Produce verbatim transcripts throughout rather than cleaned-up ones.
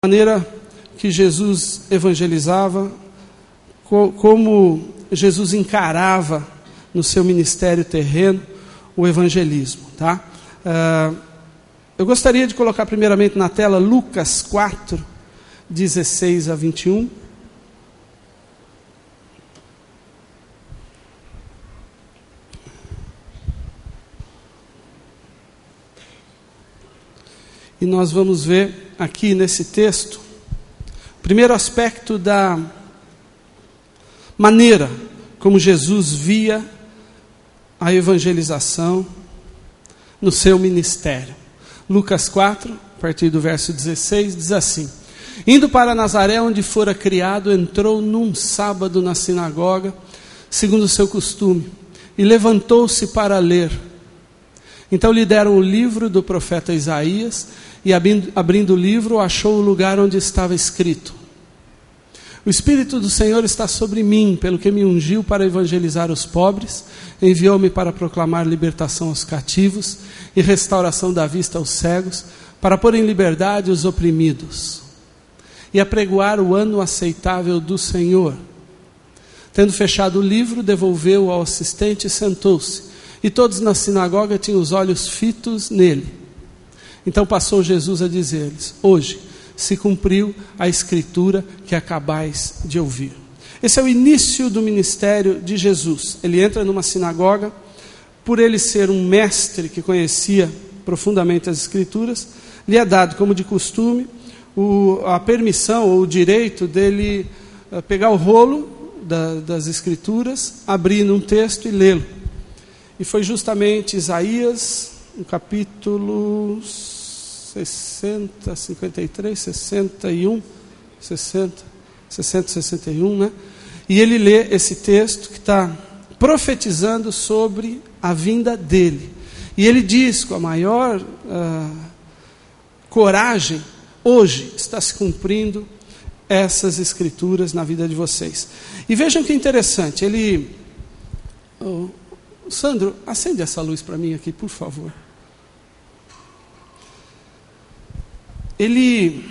A maneira que Jesus evangelizava, como Jesus encarava no seu ministério terreno o evangelismo, tá? Uh, eu gostaria de colocar primeiramente na tela Lucas quatro, dezesseis a vinte e um. E nós vamos ver aqui nesse texto o primeiro aspecto da maneira como Jesus via a evangelização no seu ministério. Lucas quatro, a partir do verso dezesseis, diz assim: indo para Nazaré, onde fora criado, entrou num sábado na sinagoga, segundo o seu costume, e levantou-se para ler. Então lhe deram o livro do profeta Isaías, e abrindo, abrindo o livro, achou o lugar onde estava escrito: o Espírito do Senhor está sobre mim, pelo que me ungiu para evangelizar os pobres, enviou-me para proclamar libertação aos cativos e restauração da vista aos cegos, para pôr em liberdade os oprimidos e apregoar o ano aceitável do Senhor. Tendo fechado o livro, devolveu-o ao assistente e sentou-se. E todos na sinagoga tinham os olhos fitos nele. Então passou Jesus a dizer-lhes: hoje se cumpriu a escritura que acabais de ouvir. Esse é o início do ministério de Jesus. Ele entra numa sinagoga, por ele ser um mestre que conhecia profundamente as escrituras, lhe é dado, como de costume, o, a permissão ou o direito dele uh, pegar o rolo da, das escrituras, abrir num texto e lê-lo. E foi justamente Isaías, no capítulo sessenta, cinquenta e três, sessenta e um, sessenta, sessenta, sessenta e um, né? E ele lê esse texto que está profetizando sobre a vinda dele. E ele diz com a maior uh, coragem: hoje está se cumprindo essas escrituras na vida de vocês. E vejam que interessante, ele... Oh, Sandro, acende essa luz para mim aqui, por favor. Ele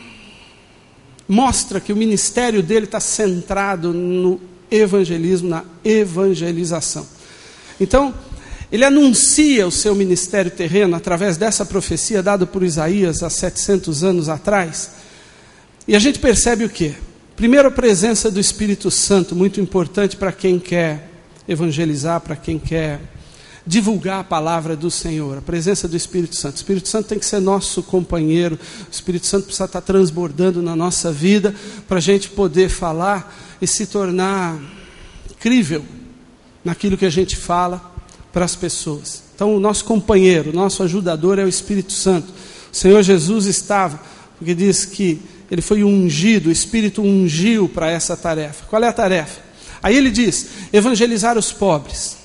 mostra que o ministério dele está centrado no evangelismo, na evangelização. Então, ele anuncia o seu ministério terreno através dessa profecia dada por Isaías há setecentos anos atrás. E a gente percebe o quê? Primeiro, a presença do Espírito Santo, muito importante para quem quer evangelizar, para quem quer divulgar a palavra do Senhor, a presença do Espírito Santo. O Espírito Santo tem que ser nosso companheiro, o Espírito Santo precisa estar transbordando na nossa vida, para a gente poder falar e se tornar crível naquilo que a gente fala para as pessoas. Então o nosso companheiro, o nosso ajudador é o Espírito Santo. O Senhor Jesus estava, porque diz que ele foi ungido, o Espírito ungiu para essa tarefa. Qual é a tarefa? Aí ele diz: evangelizar os pobres.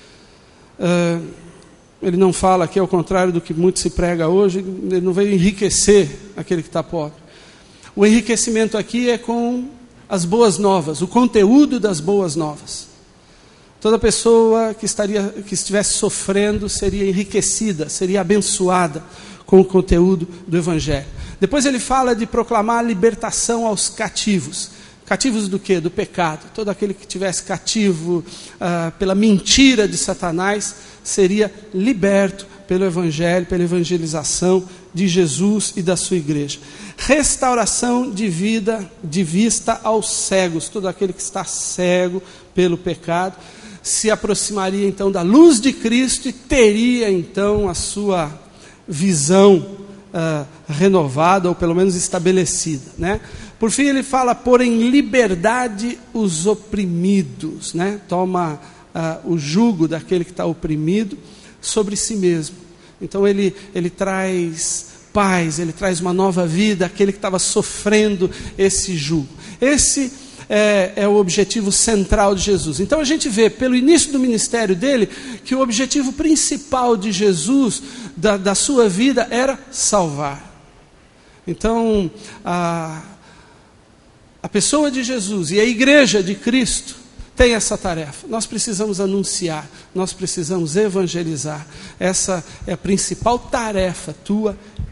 Uh, ele não fala aqui, ao contrário do que muito se prega hoje, ele não veio enriquecer aquele que está pobre. O enriquecimento aqui é com as boas novas, o conteúdo das boas novas. Toda pessoa que, estaria, que estivesse sofrendo seria enriquecida, seria abençoada com o conteúdo do Evangelho. Depois ele fala de proclamar a libertação aos cativos. Cativos do quê? Do pecado. Todo aquele que estivesse cativo uh, pela mentira de Satanás seria liberto pelo Evangelho, pela evangelização de Jesus e da sua igreja. Restauração de vida, de vista aos cegos. Todo aquele que está cego pelo pecado se aproximaria então da luz de Cristo e teria então a sua visão uh, renovada, ou pelo menos estabelecida, né? Por fim ele fala: pôr em liberdade os oprimidos, né? Toma uh, o jugo daquele que está oprimido sobre si mesmo. Então ele, ele traz paz, ele traz uma nova vida àquele que estava sofrendo esse jugo. Esse é, é o objetivo central de Jesus. Então a gente vê pelo início do ministério dele que o objetivo principal de Jesus, da, da sua vida, era salvar. Então a A pessoa de Jesus e a igreja de Cristo tem essa tarefa. Nós precisamos anunciar, nós precisamos evangelizar. Essa é a principal tarefa tua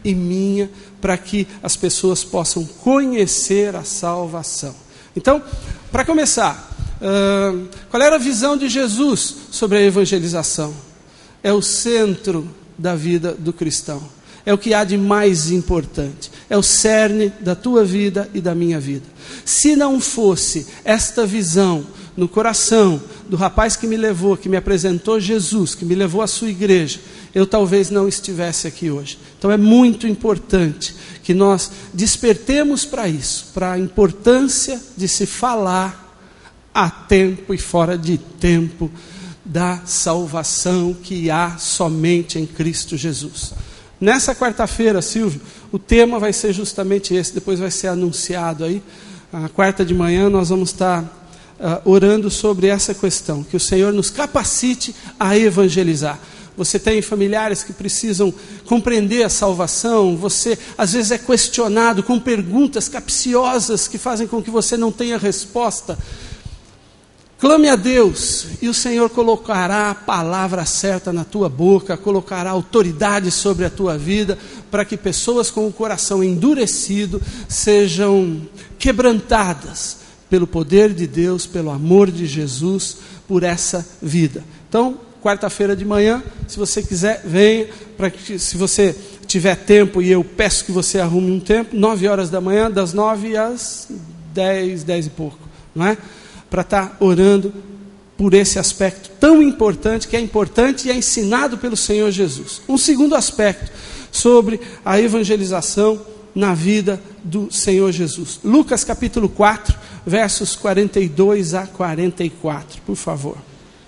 e minha, para que as pessoas possam conhecer a salvação. Então, para começar, uh, qual era a visão de Jesus sobre a evangelização? É o centro da vida do cristão. É o que há de mais importante. É o cerne da tua vida e da minha vida. Se não fosse esta visão no coração do rapaz que me levou, que me apresentou Jesus, que me levou à sua igreja, eu talvez não estivesse aqui hoje. Então é muito importante que nós despertemos para isso, para a importância de se falar a tempo e fora de tempo da salvação que há somente em Cristo Jesus. Nessa quarta-feira, Silvio, o tema vai ser justamente esse, depois vai ser anunciado aí. A quarta de manhã nós vamos estar uh, orando sobre essa questão, que o Senhor nos capacite a evangelizar. Você tem familiares que precisam compreender a salvação, você às vezes é questionado com perguntas capciosas que fazem com que você não tenha resposta. Clame a Deus e o Senhor colocará a palavra certa na tua boca, colocará autoridade sobre a tua vida, para que pessoas com o coração endurecido sejam quebrantadas pelo poder de Deus, pelo amor de Jesus, por essa vida. Então, quarta-feira de manhã, se você quiser, venha, para que, se você tiver tempo, e eu peço que você arrume um tempo, nove horas da manhã, das nove às dez, dez e pouco, não é? Para estar orando por esse aspecto tão importante, que é importante e é ensinado pelo Senhor Jesus. Um segundo aspecto sobre a evangelização na vida do Senhor Jesus. Lucas capítulo quatro, versos quarenta e dois a quarenta e quatro, por favor.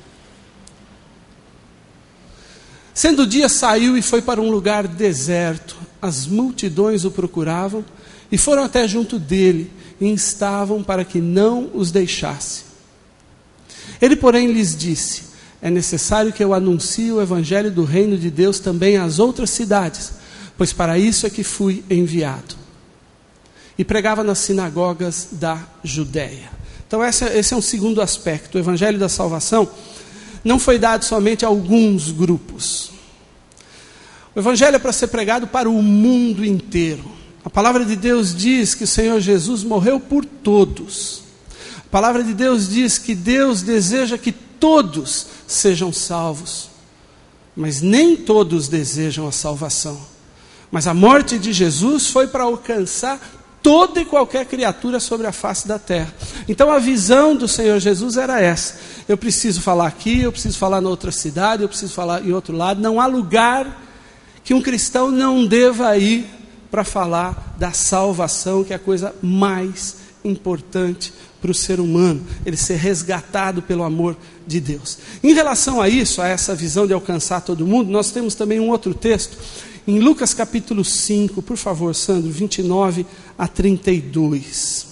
Sendo o dia, saiu e foi para um lugar deserto. As multidões o procuravam e foram até junto dele, e instavam para que não os deixasse. Ele, porém, lhes disse: é necessário que eu anuncie o evangelho do reino de Deus também às outras cidades, pois para isso é que fui enviado. E pregava nas sinagogas da Judéia. Então esse é, esse é um segundo aspecto. O evangelho da salvação não foi dado somente a alguns grupos. O evangelho é para ser pregado para o mundo inteiro. A palavra de Deus diz que o Senhor Jesus morreu por todos. A palavra de Deus diz que Deus deseja que todos sejam salvos. Mas nem todos desejam a salvação. Mas a morte de Jesus foi para alcançar toda e qualquer criatura sobre a face da terra. Então a visão do Senhor Jesus era essa. Eu preciso falar aqui, eu preciso falar na outra cidade, eu preciso falar em outro lado. Não há lugar que um cristão não deva ir para falar da salvação, que é a coisa mais importante para o ser humano, ele ser resgatado pelo amor de Deus. Em relação a isso, a essa visão de alcançar todo mundo, nós temos também um outro texto, em Lucas capítulo cinco, por favor, Sandro, vinte e nove a trinta e dois.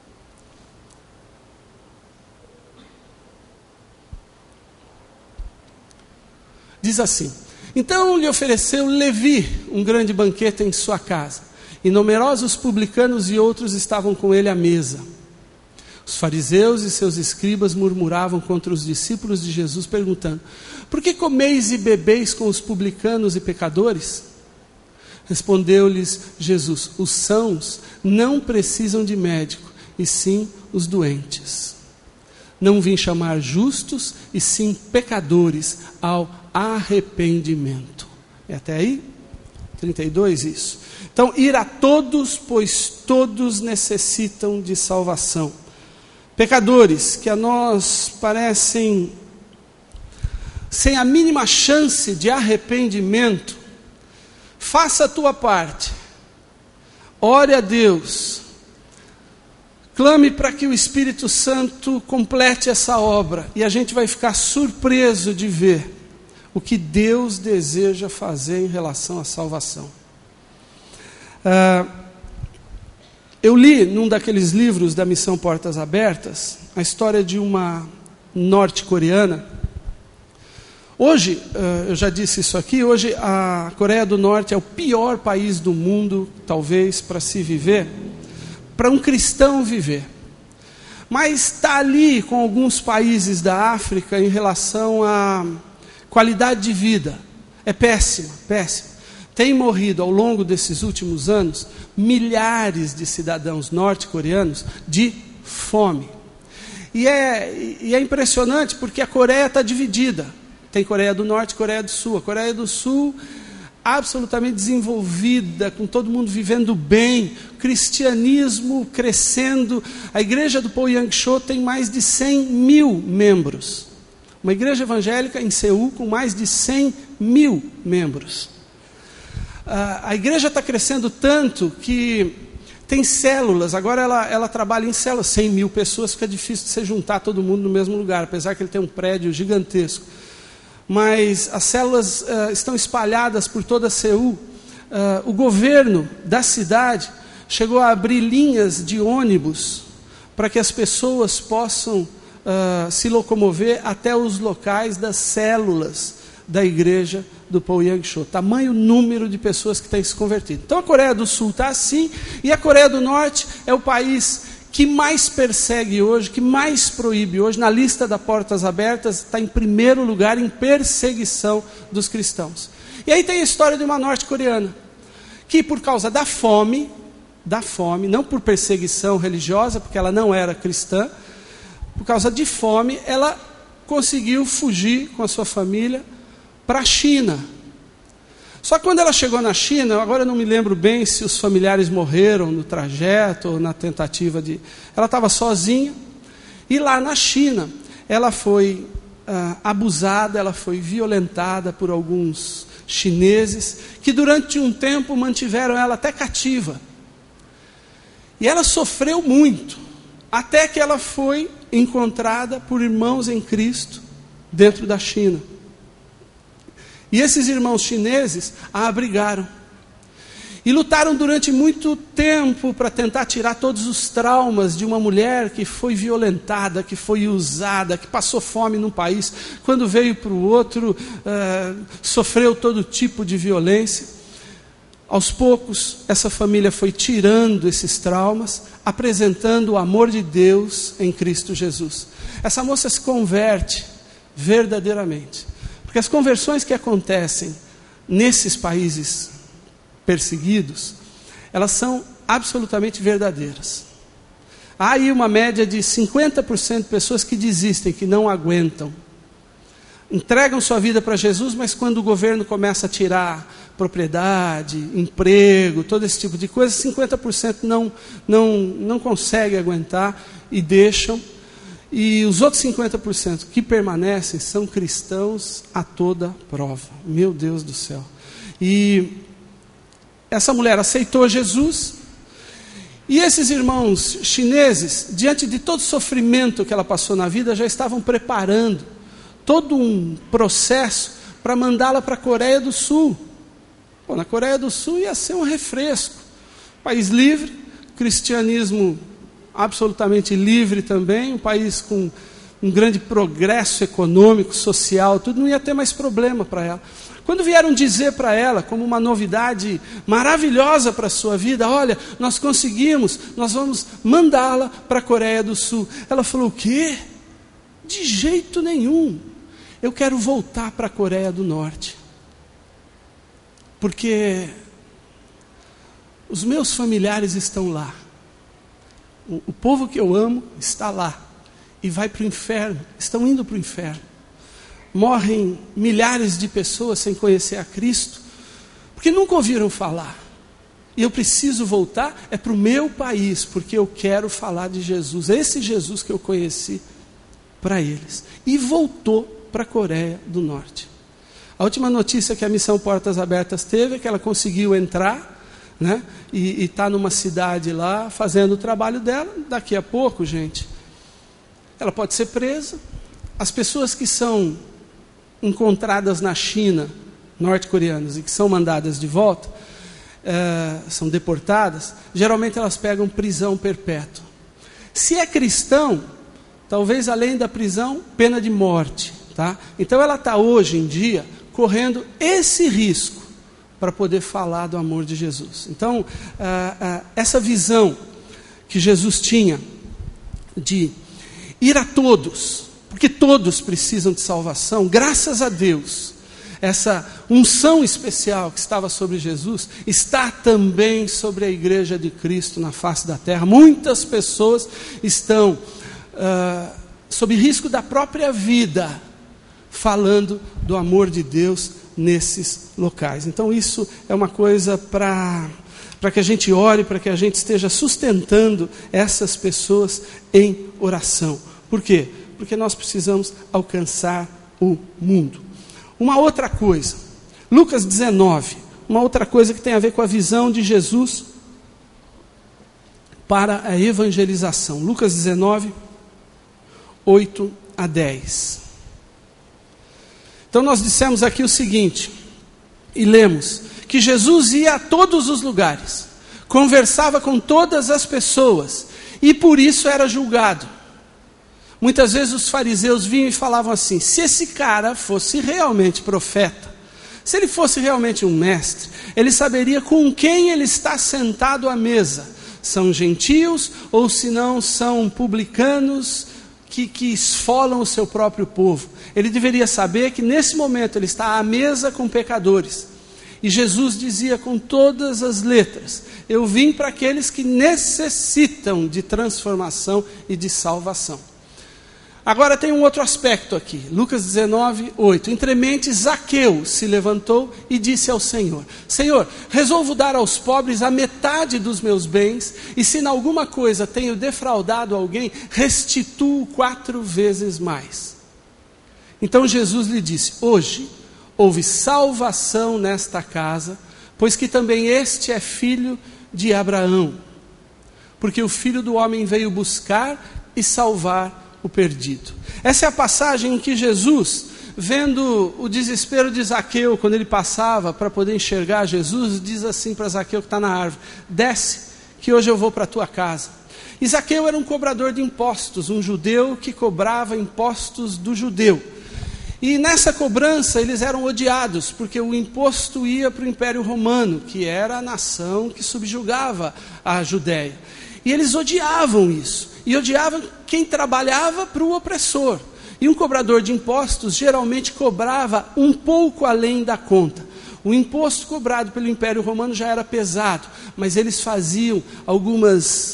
Diz assim: então lhe ofereceu Levi um grande banquete em sua casa, e numerosos publicanos e outros estavam com ele à mesa. Os fariseus e seus escribas murmuravam contra os discípulos de Jesus, perguntando: por que comeis e bebeis com os publicanos e pecadores? Respondeu-lhes Jesus: os sãos não precisam de médico, e sim os doentes. Não vim chamar justos, e sim pecadores ao arrependimento. É até aí? trinta e dois, isso. Então, ir a todos, pois todos necessitam de salvação. Pecadores que a nós parecem sem a mínima chance de arrependimento, faça a tua parte. Ore a Deus. Clame para que o Espírito Santo complete essa obra. E a gente vai ficar surpreso de ver o que Deus deseja fazer em relação à salvação. Ah, eu li num daqueles livros da Missão Portas Abertas a história de uma norte-coreana. Hoje, eu já disse isso aqui, hoje a Coreia do Norte é o pior país do mundo, talvez, para se viver, para um cristão viver. Mas está ali com alguns países da África em relação à qualidade de vida. É péssima, péssima. tem morrido ao longo desses últimos anos milhares de cidadãos norte-coreanos de fome. E é, e é impressionante porque a Coreia está dividida. Tem Coreia do Norte e Coreia do Sul. A Coreia do Sul, absolutamente desenvolvida, com todo mundo vivendo bem, cristianismo crescendo. A igreja do Poyang-cho tem mais de cem mil membros. Uma igreja evangélica em Seul com mais de cem mil membros. A igreja está crescendo tanto que tem células, agora ela, ela trabalha em células, cem mil pessoas, fica difícil de você juntar todo mundo no mesmo lugar, apesar que ele tem um prédio gigantesco. Mas as células uh, estão espalhadas por toda Seul. Uh, o governo da cidade chegou a abrir linhas de ônibus para que as pessoas possam uh, se locomover até os locais das células da igreja do Poyang-cho. Tamanho número de pessoas que têm se convertido. Então a Coreia do Sul está assim, e a Coreia do Norte é o país que mais persegue hoje, que mais proíbe hoje, na lista das portas abertas, está em primeiro lugar em perseguição dos cristãos. E aí tem a história de uma norte-coreana, que por causa da fome, da fome, não por perseguição religiosa, porque ela não era cristã, por causa de fome, ela conseguiu fugir com a sua família para a China. Só que quando ela chegou na China, agora eu não me lembro bem se os familiares morreram no trajeto ou na tentativa de... Ela estava sozinha, e lá na China, ela foi ah, abusada, ela foi violentada por alguns chineses, que durante um tempo mantiveram ela até cativa. E ela sofreu muito, até que ela foi encontrada por irmãos em Cristo dentro da China. E esses irmãos chineses a abrigaram. E lutaram durante muito tempo para tentar tirar todos os traumas de uma mulher que foi violentada, que foi usada, que passou fome num país, quando veio para o outro, uh, sofreu todo tipo de violência. Aos poucos, essa família foi tirando esses traumas, apresentando o amor de Deus em Cristo Jesus. Essa moça se converte verdadeiramente. Porque as conversões que acontecem nesses países perseguidos, elas são absolutamente verdadeiras. Há aí uma média de cinquenta por cento de pessoas que desistem, que não aguentam. Entregam sua vida para Jesus, mas quando o governo começa a tirar propriedade, emprego, todo esse tipo de coisa, cinquenta por cento não, não, não consegue aguentar e deixam. E os outros cinquenta por cento que permanecem são cristãos a toda prova. Meu Deus do céu. E essa mulher aceitou Jesus. E esses irmãos chineses, diante de todo o sofrimento que ela passou na vida, já estavam preparando todo um processo para mandá-la para a Coreia do Sul. Pô, na Coreia do Sul ia ser um refresco. País livre, cristianismo absolutamente livre também, um país com um grande progresso econômico, social, tudo, não ia ter mais problema para ela. Quando vieram dizer para ela, como uma novidade maravilhosa para a sua vida, olha, nós conseguimos, nós vamos mandá-la para a Coreia do Sul. Ela falou, o quê? De jeito nenhum. Eu quero voltar para a Coreia do Norte. Porque os meus familiares estão lá. O povo que eu amo está lá e vai para o inferno, estão indo para o inferno. Morrem milhares de pessoas sem conhecer a Cristo, porque nunca ouviram falar. E eu preciso voltar, é para o meu país, porque eu quero falar de Jesus, esse Jesus que eu conheci, para eles. E voltou para a Coreia do Norte. A última notícia que a Missão Portas Abertas teve é que ela conseguiu entrar, né? E está numa cidade lá, fazendo o trabalho dela. Daqui a pouco, gente, ela pode ser presa. As pessoas que são encontradas na China, norte-coreanas, e que são mandadas de volta, é, são deportadas, geralmente elas pegam prisão perpétua. Se é cristão, talvez além da prisão, pena de morte, tá? Então ela está hoje em dia correndo esse risco para poder falar do amor de Jesus. Então, ah, ah, essa visão que Jesus tinha de ir a todos, porque todos precisam de salvação, graças a Deus, essa unção especial que estava sobre Jesus, está também sobre a igreja de Cristo na face da terra. Muitas pessoas estão uh, sob risco da própria vida, falando do amor de Deus nesses locais. Então isso é uma coisa para para que a gente ore, para que a gente esteja sustentando essas pessoas em oração. Por quê? Porque nós precisamos alcançar o mundo. Uma outra coisa, Lucas dezenove, uma outra coisa que tem a ver com a visão de Jesus para a evangelização. Lucas dezenove, oito a dez. Então nós dissemos aqui o seguinte, e lemos, que Jesus ia a todos os lugares, conversava com todas as pessoas, e por isso era julgado. Muitas vezes os fariseus vinham e falavam assim, se esse cara fosse realmente profeta, se ele fosse realmente um mestre, ele saberia com quem ele está sentado à mesa. São gentios ou se não são publicanos que, que esfolam o seu próprio povo. Ele deveria saber que nesse momento ele está à mesa com pecadores. E Jesus dizia com todas as letras, eu vim para aqueles que necessitam de transformação e de salvação. Agora tem um outro aspecto aqui, Lucas dezenove, oito. Entremente Zaqueu se levantou e disse ao Senhor, Senhor, resolvo dar aos pobres a metade dos meus bens, e se em alguma coisa tenho defraudado alguém, restituo quatro vezes mais. Então Jesus lhe disse, hoje houve salvação nesta casa, pois que também este é filho de Abraão. Porque o Filho do Homem veio buscar e salvar o perdido. Essa é a passagem em que Jesus, vendo o desespero de Zaqueu, quando ele passava para poder enxergar Jesus, diz assim para Zaqueu que está na árvore, desce, que hoje eu vou para a tua casa. E Zaqueu era um cobrador de impostos, um judeu que cobrava impostos do judeu. E nessa cobrança eles eram odiados, porque o imposto ia para o Império Romano, que era a nação que subjugava a Judéia. E eles odiavam isso, e odiavam quem trabalhava para o opressor. E um cobrador de impostos geralmente cobrava um pouco além da conta. O imposto cobrado pelo Império Romano já era pesado, mas eles faziam algumas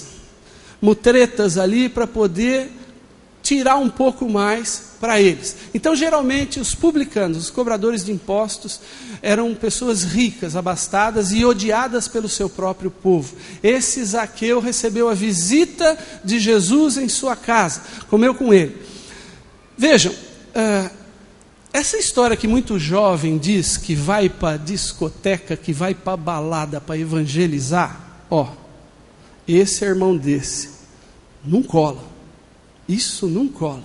mutretas ali para poder tirar um pouco mais para eles. Então, geralmente, os publicanos, os cobradores de impostos, eram pessoas ricas, abastadas e odiadas pelo seu próprio povo. Esse Zaqueu recebeu a visita de Jesus em sua casa, comeu com ele. Vejam, uh, essa história que muito jovem diz que vai para discoteca, que vai para balada para evangelizar, ó, esse é irmão desse, não cola. Isso não cola.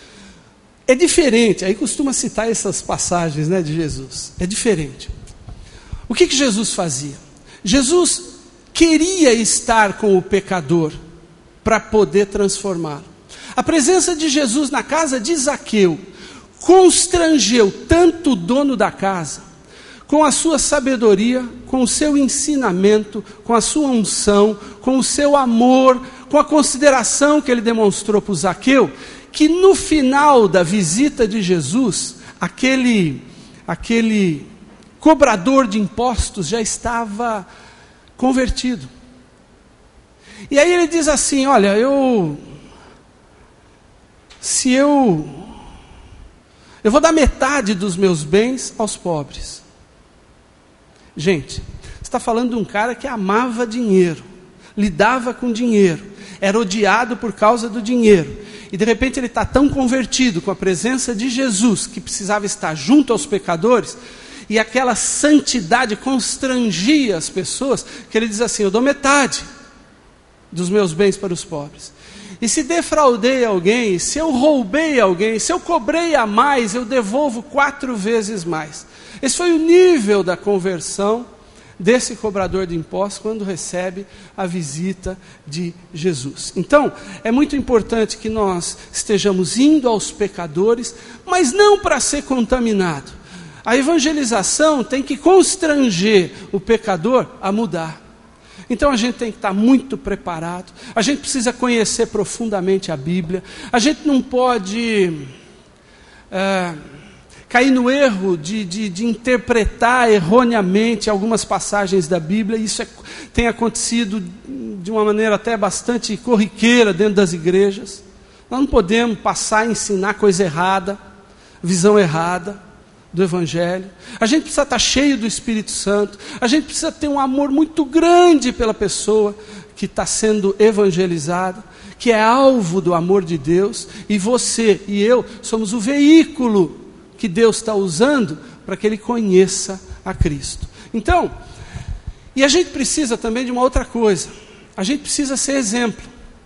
É diferente, aí costuma citar essas passagens, né, de Jesus. É diferente. O que, que Jesus fazia? Jesus queria estar com o pecador para poder transformá-lo. A presença de Jesus na casa de Zaqueu constrangeu tanto o dono da casa, com a sua sabedoria, com o seu ensinamento, com a sua unção, com o seu amor, com a consideração que ele demonstrou para o Zaqueu, que no final da visita de Jesus, aquele, aquele cobrador de impostos já estava convertido. E aí ele diz assim, olha, eu, se eu, eu vou dar metade dos meus bens aos pobres. Gente, você está falando de um cara que amava dinheiro, lidava com dinheiro, era odiado por causa do dinheiro, e de repente ele está tão convertido com a presença de Jesus, que precisava estar junto aos pecadores, e aquela santidade constrangia as pessoas, que ele diz assim, eu dou metade dos meus bens para os pobres. E se defraudei alguém, se eu roubei alguém, se eu cobrei a mais, eu devolvo quatro vezes mais. Esse foi o nível da conversão desse cobrador de impostos quando recebe a visita de Jesus. Então, é muito importante que nós estejamos indo aos pecadores, mas não para ser contaminado. A evangelização tem que constranger o pecador a mudar. Então a gente tem que estar muito preparado, a gente precisa conhecer profundamente a Bíblia, a gente não pode é, cair no erro de, de, de interpretar erroneamente algumas passagens da Bíblia. Isso é, tem acontecido de uma maneira até bastante corriqueira dentro das igrejas. Nós não podemos passar a ensinar coisa errada, visão errada do Evangelho. A gente precisa estar cheio do Espírito Santo. A gente precisa ter um amor muito grande pela pessoa que está sendo evangelizada, que é alvo do amor de Deus. E você e eu somos o veículo que Deus está usando para que ele conheça a Cristo. Então, e a gente precisa também de uma outra coisa. A gente precisa ser exemplo.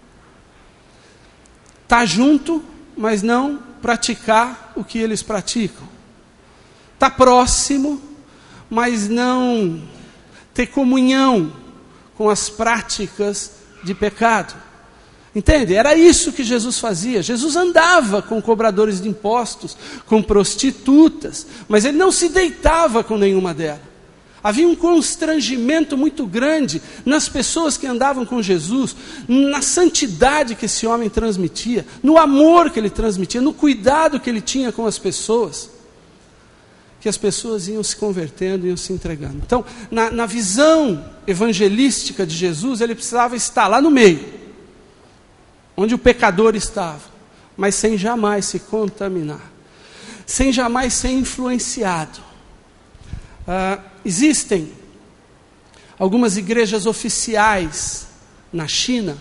Estar junto, mas não praticar o que eles praticam. Estar próximo, mas não ter comunhão com as práticas de pecado. Entende? Era isso que Jesus fazia. Jesus andava com cobradores de impostos, com prostitutas, mas ele não se deitava com nenhuma delas. Havia um constrangimento muito grande nas pessoas que andavam com Jesus, na santidade que esse homem transmitia, no amor que ele transmitia, no cuidado que ele tinha com as pessoas, que as pessoas iam se convertendo, iam se entregando. Então, na, na visão evangelística de Jesus, ele precisava estar lá no meio, onde o pecador estava, mas sem jamais se contaminar, sem jamais ser influenciado. Ah, existem algumas igrejas oficiais na China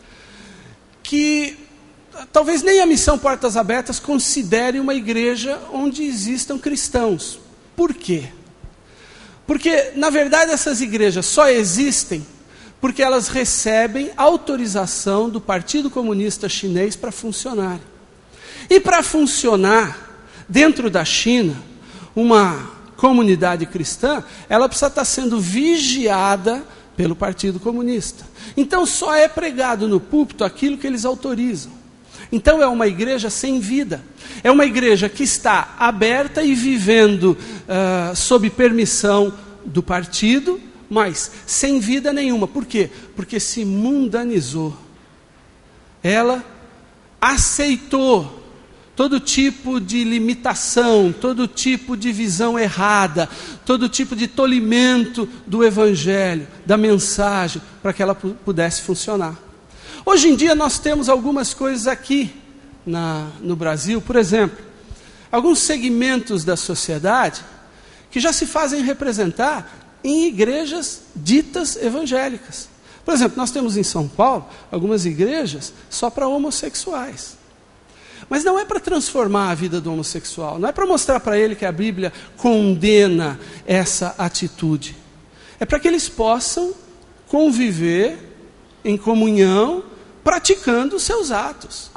que talvez nem a Missão Portas Abertas considere uma igreja onde existam cristãos. Por quê? Porque, na verdade, essas igrejas só existem porque elas recebem autorização do Partido Comunista Chinês para funcionar. E para funcionar dentro da China, uma comunidade cristã, ela precisa estar sendo vigiada pelo Partido Comunista. Então só é pregado no púlpito aquilo que eles autorizam. Então é uma igreja sem vida. É uma igreja que está aberta e vivendo uh, sob permissão do partido, mas sem vida nenhuma. Por quê? Porque se mundanizou. Ela aceitou todo tipo de limitação, todo tipo de visão errada, todo tipo de tolimento do Evangelho, da mensagem, para que ela pudesse funcionar. Hoje em dia nós temos algumas coisas aqui na, no Brasil, por exemplo, alguns segmentos da sociedade que já se fazem representar em igrejas ditas evangélicas. Por exemplo, nós temos em São Paulo algumas igrejas só para homossexuais. Mas não é para transformar a vida do homossexual, não é para mostrar para ele que a Bíblia condena essa atitude. É para que eles possam conviver em comunhão, praticando os seus atos.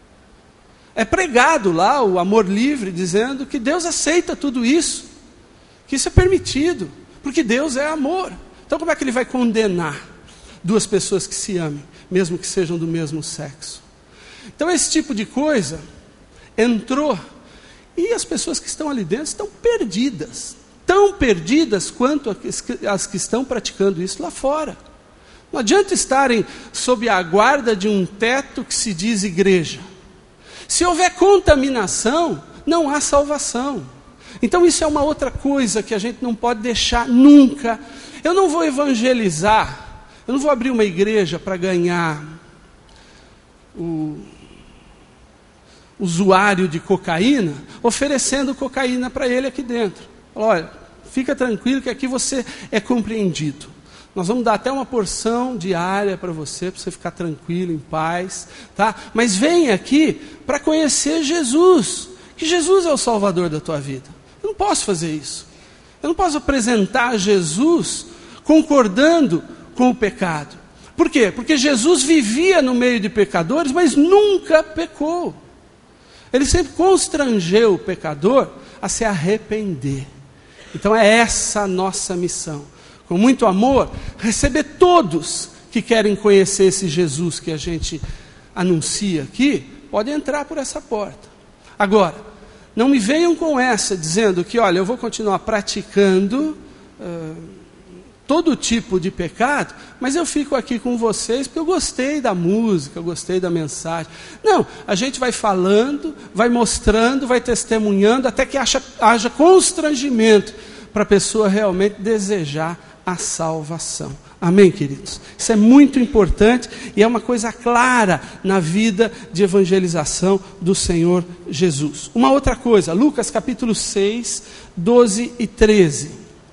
É pregado lá o amor livre, dizendo que Deus aceita tudo isso, que isso é permitido, porque Deus é amor. Então como é que ele vai condenar duas pessoas que se amem, mesmo que sejam do mesmo sexo? Então esse tipo de coisa entrou, e as pessoas que estão ali dentro estão perdidas, tão perdidas quanto as que estão praticando isso lá fora. Não adianta estarem sob a guarda de um teto que se diz igreja. Se houver contaminação, não há salvação. Então isso é uma outra coisa que a gente não pode deixar nunca. Eu não vou evangelizar, eu não vou abrir uma igreja para ganhar o usuário de cocaína, oferecendo cocaína para ele aqui dentro. Olha, fica tranquilo que aqui você é compreendido. Nós vamos dar até uma porção diária para você, para você ficar tranquilo, em paz, tá? Mas vem aqui para conhecer Jesus, que Jesus é o Salvador da tua vida. Eu não posso fazer isso. Eu não posso apresentar Jesus concordando com o pecado. Por quê? Porque Jesus vivia no meio de pecadores, mas nunca pecou. Ele sempre constrangeu o pecador a se arrepender. Então é essa a nossa missão. Com muito amor, receber todos que querem conhecer esse Jesus que a gente anuncia aqui, podem entrar por essa porta. Agora, não me venham com essa, dizendo que, olha, eu vou continuar praticando uh, todo tipo de pecado, mas eu fico aqui com vocês porque eu gostei da música, eu gostei da mensagem. Não, a gente vai falando, vai mostrando, vai testemunhando, até que haja, haja constrangimento para a pessoa realmente desejar a salvação. Amém, queridos? Isso é muito importante e é uma coisa clara na vida de evangelização do Senhor Jesus. Uma outra coisa, Lucas capítulo seis, doze e treze.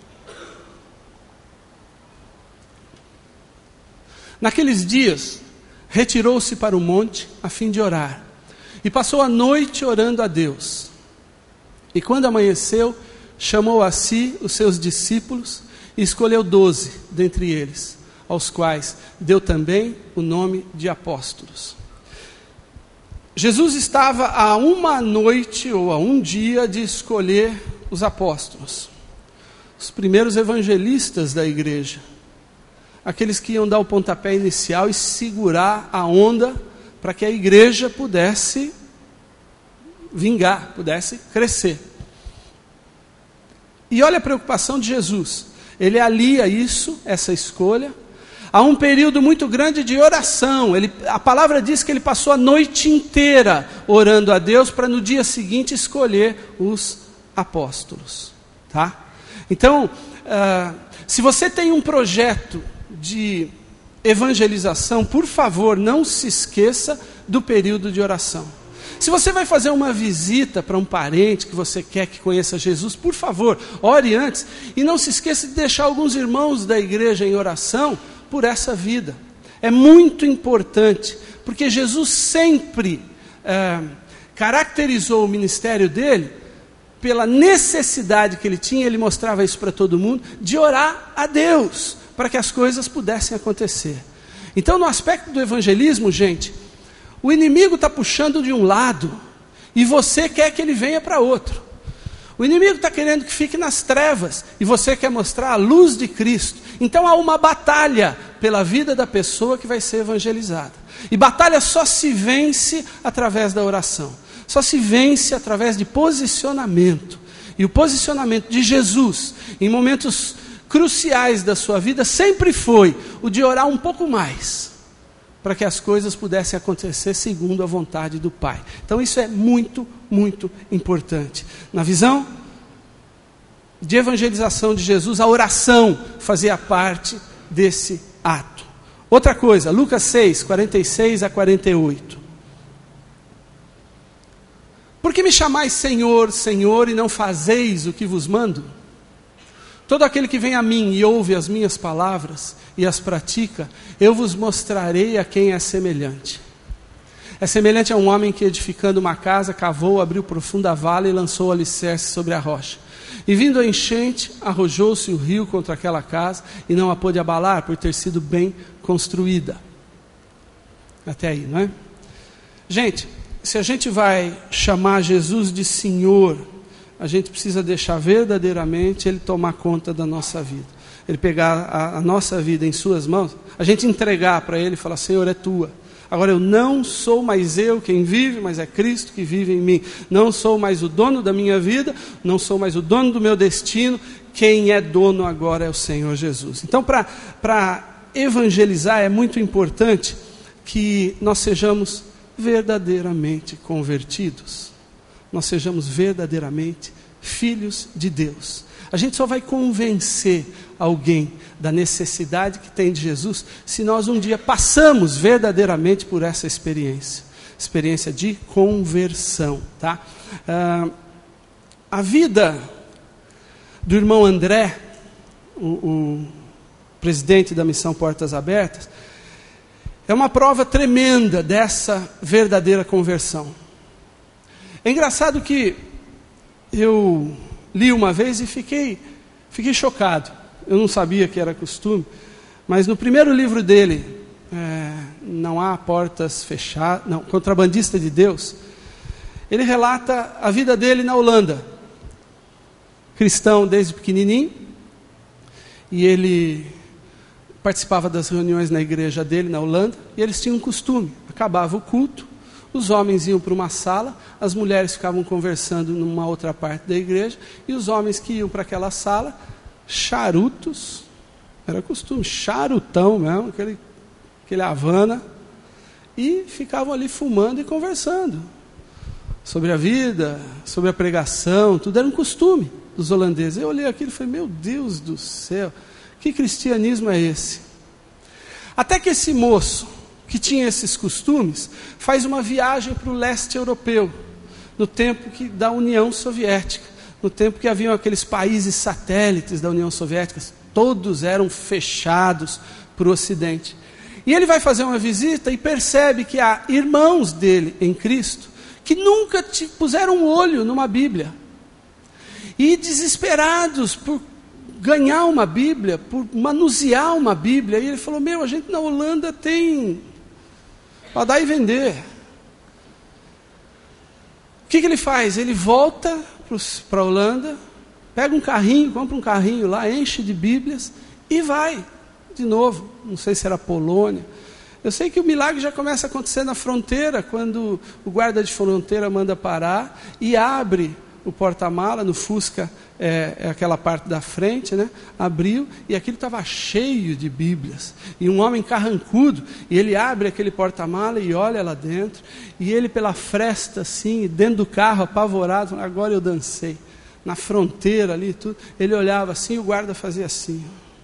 Naqueles dias, retirou-se para o monte a fim de orar, e passou a noite orando a Deus. E quando amanheceu, chamou a si os seus discípulos, e escolheu doze dentre eles, aos quais deu também o nome de apóstolos. Jesus estava a uma noite ou a um dia de escolher os apóstolos, os primeiros evangelistas da igreja, aqueles que iam dar o pontapé inicial e segurar a onda para que a igreja pudesse vingar, pudesse crescer. E olha a preocupação de Jesus. Ele alia isso, essa escolha, a um período muito grande de oração. Ele, a palavra diz que ele passou a noite inteira orando a Deus para no dia seguinte escolher os apóstolos. Tá? Então, uh, se você tem um projeto de evangelização, por favor, não se esqueça do período de oração. Se você vai fazer uma visita para um parente que você quer que conheça Jesus, por favor, ore antes e não se esqueça de deixar alguns irmãos da igreja em oração por essa vida. É muito importante, porque Jesus sempre é, caracterizou o ministério dele pela necessidade que ele tinha, ele mostrava isso para todo mundo, de orar a Deus, para que as coisas pudessem acontecer. Então, no aspecto do evangelismo, gente, o inimigo está puxando de um lado e você quer que ele venha para outro. O inimigo está querendo que fique nas trevas e você quer mostrar a luz de Cristo. Então há uma batalha pela vida da pessoa que vai ser evangelizada. E batalha só se vence através da oração. Só se vence através de posicionamento. E o posicionamento de Jesus em momentos cruciais da sua vida sempre foi o de orar um pouco mais, para que as coisas pudessem acontecer segundo a vontade do Pai. Então isso é muito, muito importante. Na visão de evangelização de Jesus, a oração fazia parte desse ato. Outra coisa, Lucas seis, quarenta e seis a quarenta e oito. Por que me chamais Senhor, Senhor, e não fazeis o que vos mando? Todo aquele que vem a mim e ouve as minhas palavras e as pratica, eu vos mostrarei a quem é semelhante. É semelhante a um homem que, edificando uma casa, cavou, abriu profunda vala e lançou o alicerce sobre a rocha. E vindo a enchente, arrojou-se o rio contra aquela casa e não a pôde abalar, por ter sido bem construída. Até aí, não é? Gente, se a gente vai chamar Jesus de Senhor, a gente precisa deixar verdadeiramente Ele tomar conta da nossa vida. Ele pegar a, a nossa vida em suas mãos, a gente entregar para Ele e falar, Senhor, é tua. Agora eu não sou mais eu quem vive, mas é Cristo que vive em mim. Não sou mais o dono da minha vida, não sou mais o dono do meu destino. Quem é dono agora é o Senhor Jesus. Então, para evangelizar é muito importante que nós sejamos verdadeiramente convertidos. Nós sejamos verdadeiramente filhos de Deus. A gente só vai convencer alguém da necessidade que tem de Jesus se nós um dia passamos verdadeiramente por essa experiência. Experiência de conversão. Tá? Ah, a vida do irmão André, o, o presidente da Missão Portas Abertas, é uma prova tremenda dessa verdadeira conversão. É engraçado que eu li uma vez e fiquei, fiquei chocado. Eu não sabia que era costume, mas no primeiro livro dele, é, Não Há Portas Fechadas, não, Contrabandista de Deus, ele relata a vida dele na Holanda. Cristão desde pequenininho, e ele participava das reuniões na igreja dele na Holanda, e eles tinham um costume, acabava o culto, os homens iam para uma sala, as mulheres ficavam conversando numa outra parte da igreja, e os homens que iam para aquela sala, charutos Era costume, charutão mesmo, aquele, aquele Havana, e ficavam ali fumando e conversando sobre a vida, sobre a pregação, tudo era um costume dos holandeses. Eu olhei aquilo e falei, meu Deus do céu, que cristianismo é esse? Até que esse moço, que tinha esses costumes, faz uma viagem para o leste europeu, no tempo que, da União Soviética, no tempo que haviam aqueles países satélites da União Soviética, todos eram fechados para o Ocidente. E ele vai fazer uma visita e percebe que há irmãos dele em Cristo que nunca te puseram um olho numa Bíblia. E desesperados por ganhar uma Bíblia, por manusear uma Bíblia. E ele falou, meu, a gente na Holanda tem para dar e vender. O que, que ele faz? Ele volta para a Holanda, pega um carrinho, compra um carrinho lá, enche de Bíblias e vai de novo. Não sei se era Polônia. Eu sei que o milagre já começa a acontecer na fronteira, quando o guarda de fronteira manda parar e abre o porta-mala, no Fusca, é, é aquela parte da frente, né? Abriu, e aquilo estava cheio de Bíblias. E um homem carrancudo, e ele abre aquele porta-mala e olha lá dentro, e ele pela fresta assim, dentro do carro, apavorado, agora eu dancei. Na fronteira ali, tudo, ele olhava assim, e o guarda fazia assim.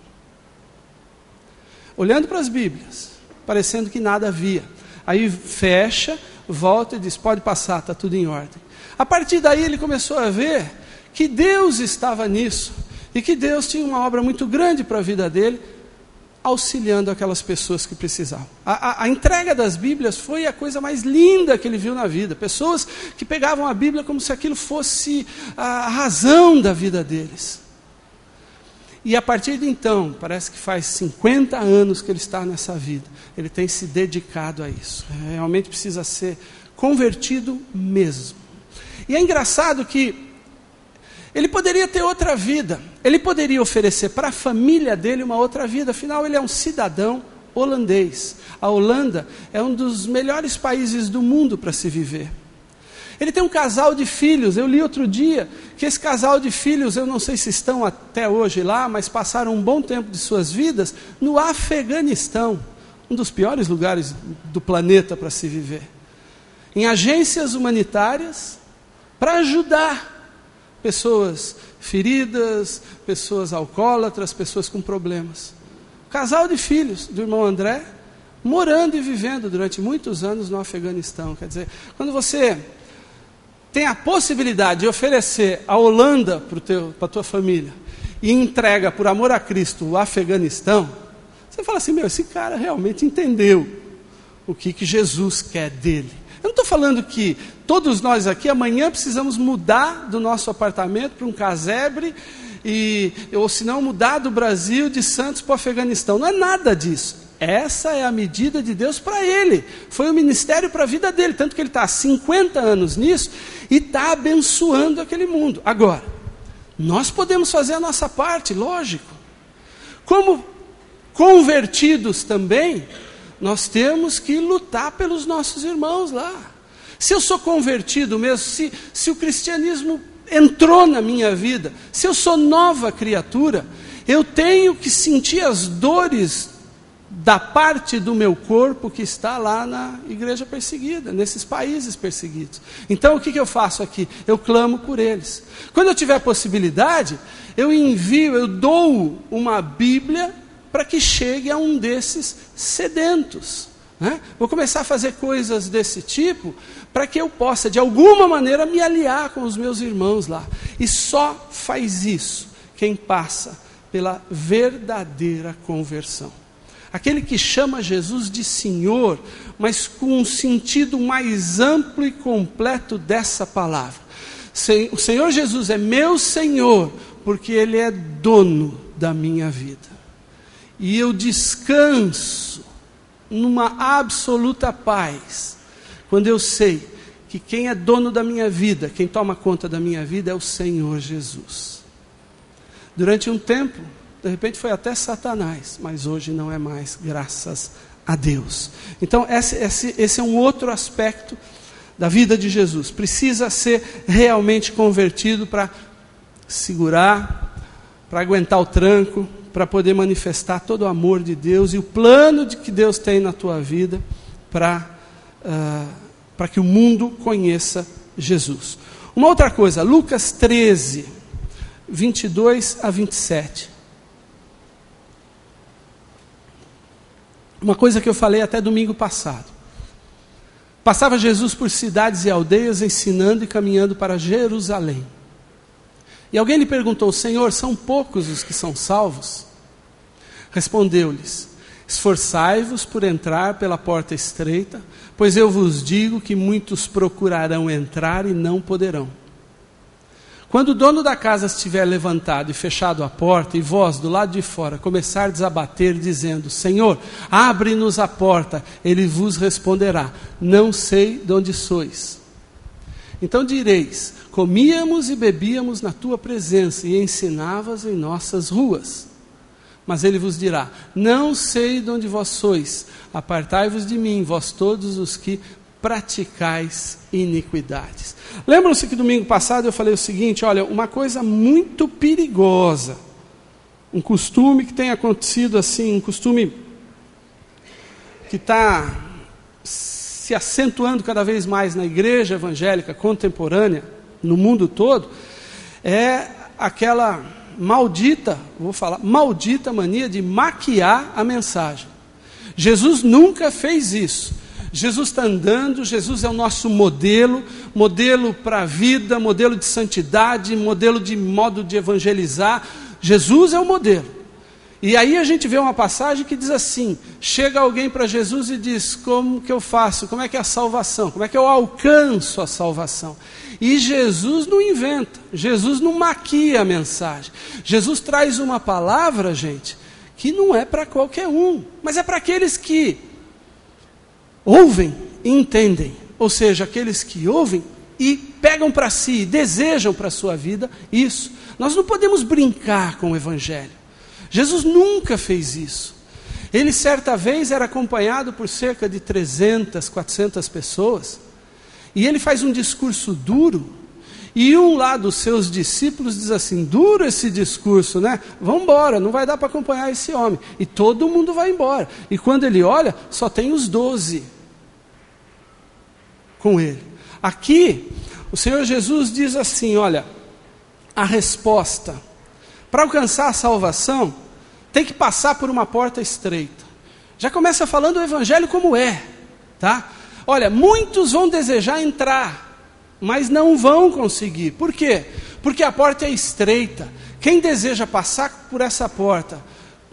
Olhando para as Bíblias, parecendo que nada havia. Aí fecha, volta e diz, pode passar, está tudo em ordem. A partir daí ele começou a ver que Deus estava nisso, e que Deus tinha uma obra muito grande para a vida dele, auxiliando aquelas pessoas que precisavam. A, a, a entrega das Bíblias foi a coisa mais linda que ele viu na vida. Pessoas que pegavam a Bíblia como se aquilo fosse a razão da vida deles. E a partir de então, parece que faz cinquenta anos que ele está nessa vida, ele tem se dedicado a isso. Realmente precisa ser convertido mesmo. E é engraçado que ele poderia ter outra vida, ele poderia oferecer para a família dele uma outra vida, afinal ele é um cidadão holandês. A Holanda é um dos melhores países do mundo para se viver. Ele tem um casal de filhos, eu li outro dia que esse casal de filhos, eu não sei se estão até hoje lá, mas passaram um bom tempo de suas vidas no Afeganistão, um dos piores lugares do planeta para se viver. Em agências humanitárias, para ajudar pessoas feridas, pessoas alcoólatras, pessoas com problemas. Casal de filhos do irmão André, morando e vivendo durante muitos anos no Afeganistão. Quer dizer, quando você tem a possibilidade de oferecer a Holanda para a tua família e entrega por amor a Cristo o Afeganistão, você fala assim, meu, esse cara realmente entendeu o que, que Jesus quer dele. Eu não estou falando que todos nós aqui amanhã precisamos mudar do nosso apartamento para um casebre, e, ou se não mudar do Brasil, de Santos para o Afeganistão. Não é nada disso. Essa é a medida de Deus para ele. Foi um ministério para a vida dele, tanto que ele está há cinquenta anos nisso e está abençoando aquele mundo. Agora, nós podemos fazer a nossa parte, lógico. Como convertidos também, nós temos que lutar pelos nossos irmãos lá. Se eu sou convertido mesmo, se, se o cristianismo entrou na minha vida, se eu sou nova criatura, eu tenho que sentir as dores da parte do meu corpo que está lá na igreja perseguida, nesses países perseguidos. Então o que, que eu faço aqui? Eu clamo por eles. Quando eu tiver possibilidade, eu envio, eu dou uma Bíblia para que chegue a um desses sedentos. Né? Vou começar a fazer coisas desse tipo para que eu possa, de alguma maneira, me aliar com os meus irmãos lá. E só faz isso quem passa pela verdadeira conversão. Aquele que chama Jesus de Senhor, mas com um sentido mais amplo e completo dessa palavra. O Senhor Jesus é meu Senhor, porque Ele é dono da minha vida. E eu descanso numa absoluta paz, quando eu sei que quem é dono da minha vida, quem toma conta da minha vida é o Senhor Jesus. Durante um tempo, de repente foi até Satanás, mas hoje não é mais, graças a Deus. Então esse, esse, esse é um outro aspecto da vida de Jesus. Precisa ser realmente convertido para segurar, para aguentar o tranco, para poder manifestar todo o amor de Deus e o plano de que Deus tem na tua vida para uh, para que o mundo conheça Jesus. Uma outra coisa, Lucas treze, vinte e dois a vinte e sete. Uma coisa que eu falei até domingo passado. Passava Jesus por cidades e aldeias, ensinando e caminhando para Jerusalém. E alguém lhe perguntou: Senhor, são poucos os que são salvos? Respondeu-lhes: esforçai-vos por entrar pela porta estreita, pois eu vos digo que muitos procurarão entrar e não poderão. Quando o dono da casa estiver levantado e fechado a porta, e vós, do lado de fora, começardes a bater, dizendo: Senhor, abre-nos a porta, ele vos responderá: não sei de onde sois. Então direis: comíamos e bebíamos na tua presença, e ensinavas em nossas ruas. Mas ele vos dirá: não sei de onde vós sois, apartai-vos de mim, vós todos os que praticais iniquidades. Lembram-se que domingo passado eu falei o seguinte: olha, uma coisa muito perigosa, um costume que tem acontecido assim, um costume que está se acentuando cada vez mais na igreja evangélica contemporânea, no mundo todo, é aquela maldita, vou falar, maldita mania de maquiar a mensagem. Jesus nunca fez isso. Jesus está andando, Jesus é o nosso modelo, modelo para a vida, modelo de santidade, modelo de modo de evangelizar. Jesus é o modelo. E aí a gente vê uma passagem que diz assim: chega alguém para Jesus e diz: como que eu faço? Como é que é a salvação? Como é que eu alcanço a salvação? E Jesus não inventa, Jesus não maquia a mensagem. Jesus traz uma palavra, gente, que não é para qualquer um, mas é para aqueles que ouvem e entendem, ou seja, aqueles que ouvem e pegam para si, desejam para a sua vida isso. Nós não podemos brincar com o Evangelho. Jesus nunca fez isso. Ele certa vez era acompanhado por cerca de trezentas, quatrocentas pessoas, e ele faz um discurso duro, e um lá dos seus discípulos diz assim: duro esse discurso, né? Vamos embora, não vai dar para acompanhar esse homem. E todo mundo vai embora. E quando ele olha, só tem os doze com ele. Aqui, o Senhor Jesus diz assim: olha, a resposta para alcançar a salvação tem que passar por uma porta estreita. Já começa falando o Evangelho como é, tá? Olha, muitos vão desejar entrar, mas não vão conseguir. Por quê? Porque a porta é estreita. Quem deseja passar por essa porta,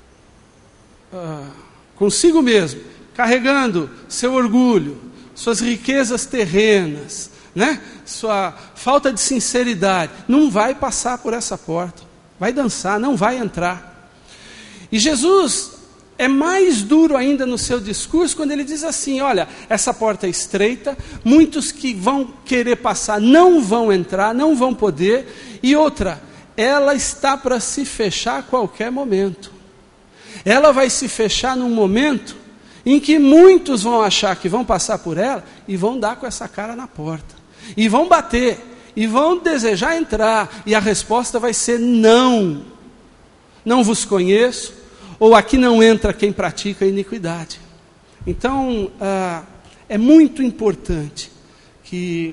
uh, consigo mesmo, carregando seu orgulho, suas riquezas terrenas, né? Sua falta de sinceridade, não vai passar por essa porta. Vai dançar, não vai entrar. E Jesus é mais duro ainda no seu discurso quando ele diz assim: olha, essa porta é estreita, muitos que vão querer passar não vão entrar, não vão poder. E outra, ela está para se fechar a qualquer momento. Ela vai se fechar num momento em que muitos vão achar que vão passar por ela e vão dar com essa cara na porta. E vão bater, e vão desejar entrar, e a resposta vai ser não. Não vos conheço, ou aqui não entra quem pratica a iniquidade. Então, ah, é muito importante que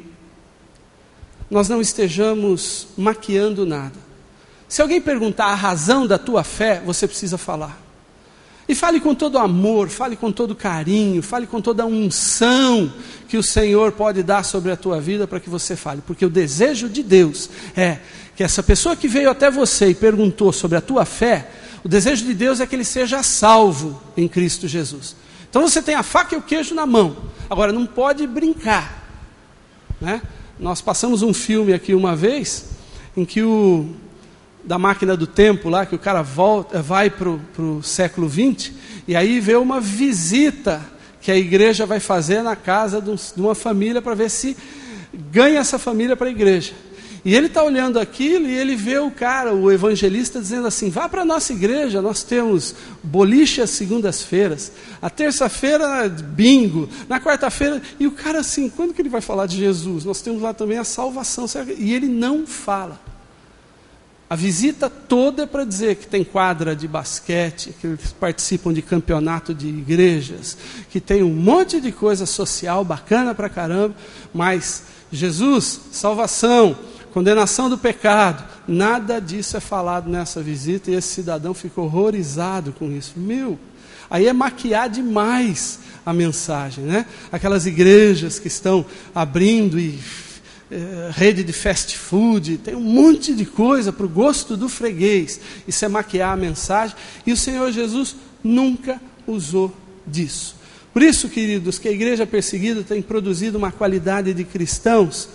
nós não estejamos maquiando nada. Se alguém perguntar a razão da tua fé, você precisa falar. E fale com todo amor, fale com todo carinho, fale com toda a unção que o Senhor pode dar sobre a tua vida para que você fale. Porque o desejo de Deus é que essa pessoa que veio até você e perguntou sobre a tua fé, o desejo de Deus é que ele seja salvo em Cristo Jesus. Então você tem a faca e o queijo na mão. Agora, não pode brincar, né? Nós passamos um filme aqui uma vez, em que o... da máquina do tempo lá, que o cara volta, vai para o século vinte, e aí vê uma visita que a igreja vai fazer na casa de, um, de uma família para ver se ganha essa família para a igreja. E ele está olhando aquilo e ele vê o cara, o evangelista, dizendo assim: vá para a nossa igreja, nós temos boliche às segundas-feiras, a terça-feira bingo, na quarta-feira, e o cara assim, quando que ele vai falar de Jesus? Nós temos lá também a salvação, e ele não fala. A visita toda é para dizer que tem quadra de basquete, que eles participam de campeonato de igrejas, que tem um monte de coisa social bacana pra caramba, mas Jesus, salvação, condenação do pecado, nada disso é falado nessa visita, e esse cidadão fica horrorizado com isso. Meu, aí é maquiar demais a mensagem, né? Aquelas igrejas que estão abrindo e é, rede de fast food, tem um monte de coisa para o gosto do freguês. Isso é maquiar a mensagem, e o Senhor Jesus nunca usou disso. Por isso, queridos, que a igreja perseguida tem produzido uma qualidade de cristãos